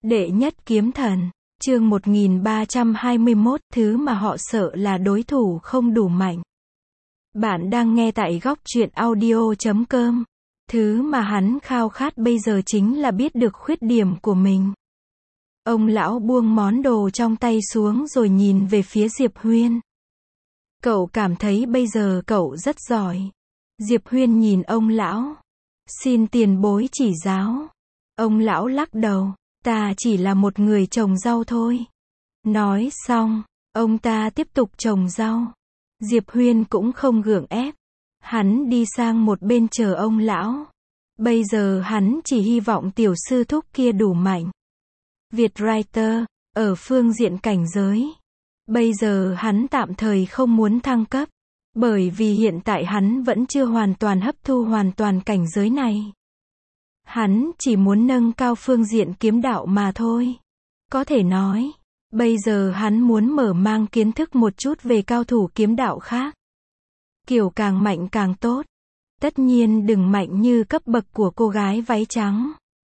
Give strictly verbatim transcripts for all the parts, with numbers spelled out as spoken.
Đệ nhất kiếm thần, chương một nghìn ba trăm hai mươi mốt, thứ mà họ sợ là đối thủ không đủ mạnh. Bạn đang nghe tại góc truyện audio chấm com. Thứ mà hắn khao khát bây giờ chính là biết được khuyết điểm của mình. Ông lão buông món đồ trong tay xuống rồi nhìn về phía Diệp Huyên. Cậu cảm thấy bây giờ cậu rất giỏi. Diệp Huyên nhìn ông lão. Xin tiền bối chỉ giáo. Ông lão lắc đầu. Ta chỉ là một người trồng rau thôi. Nói xong, ông ta tiếp tục trồng rau. Diệp Huyên cũng không gượng ép. Hắn đi sang một bên chờ ông lão. Bây giờ hắn chỉ hy vọng tiểu sư thúc kia đủ mạnh. Việt Writer, ở phương diện cảnh giới. Bây giờ hắn tạm thời không muốn thăng cấp. Bởi vì hiện tại hắn vẫn chưa hoàn toàn hấp thu hoàn toàn cảnh giới này. Hắn chỉ muốn nâng cao phương diện kiếm đạo mà thôi. Có thể nói, bây giờ hắn muốn mở mang kiến thức một chút về cao thủ kiếm đạo khác. Kiểu càng mạnh càng tốt. Tất nhiên đừng mạnh như cấp bậc của cô gái váy trắng.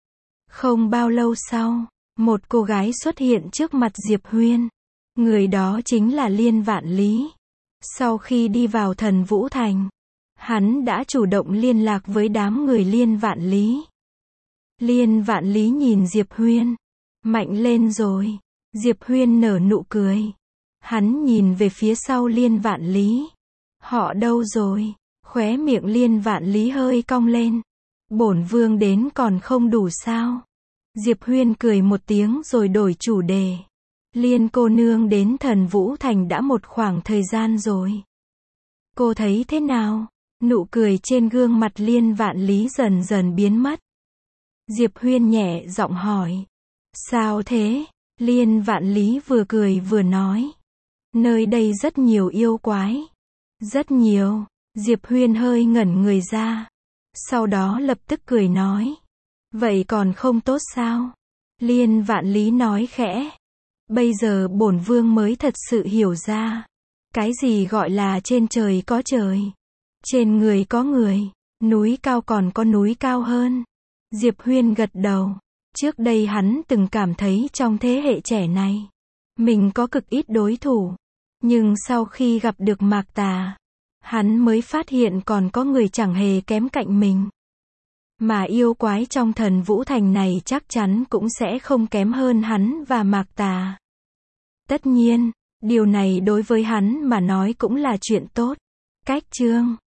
Không bao lâu sau, một cô gái xuất hiện trước mặt Diệp Huyên. Người đó chính là Liên Vạn Lý. Sau khi đi vào Thần Vũ Thành, hắn đã chủ động liên lạc với đám người Liên Vạn Lý. Liên Vạn Lý nhìn Diệp Huyên. Mạnh lên rồi. Diệp Huyên nở nụ cười. Hắn nhìn về phía sau Liên Vạn Lý. Họ đâu rồi? Khóe miệng Liên Vạn Lý hơi cong lên. Bổn vương đến còn không đủ sao? Diệp Huyên cười một tiếng rồi đổi chủ đề. Liên cô nương đến Thần Vũ Thành đã một khoảng thời gian rồi. Cô thấy thế nào? Nụ cười trên gương mặt Liên Vạn Lý dần dần biến mất. Diệp Huyên nhẹ giọng hỏi. Sao thế? Liên Vạn Lý vừa cười vừa nói. Nơi đây rất nhiều yêu quái. Rất nhiều. Diệp Huyên hơi ngẩn người ra. Sau đó lập tức cười nói. Vậy còn không tốt sao? Liên Vạn Lý nói khẽ. Bây giờ bổn vương mới thật sự hiểu ra. Cái gì gọi là trên trời có trời. Trên người có người. Núi cao còn có núi cao hơn. Diệp Huyên gật đầu. Trước đây hắn từng cảm thấy trong thế hệ trẻ này, mình có cực ít đối thủ. Nhưng sau khi gặp được Mạc Tà, hắn mới phát hiện còn có người chẳng hề kém cạnh mình. Mà yêu quái trong Thần Vũ Thành này chắc chắn cũng sẽ không kém hơn hắn và Mạc Tà. Tất nhiên, điều này đối với hắn mà nói cũng là chuyện tốt. Cách chương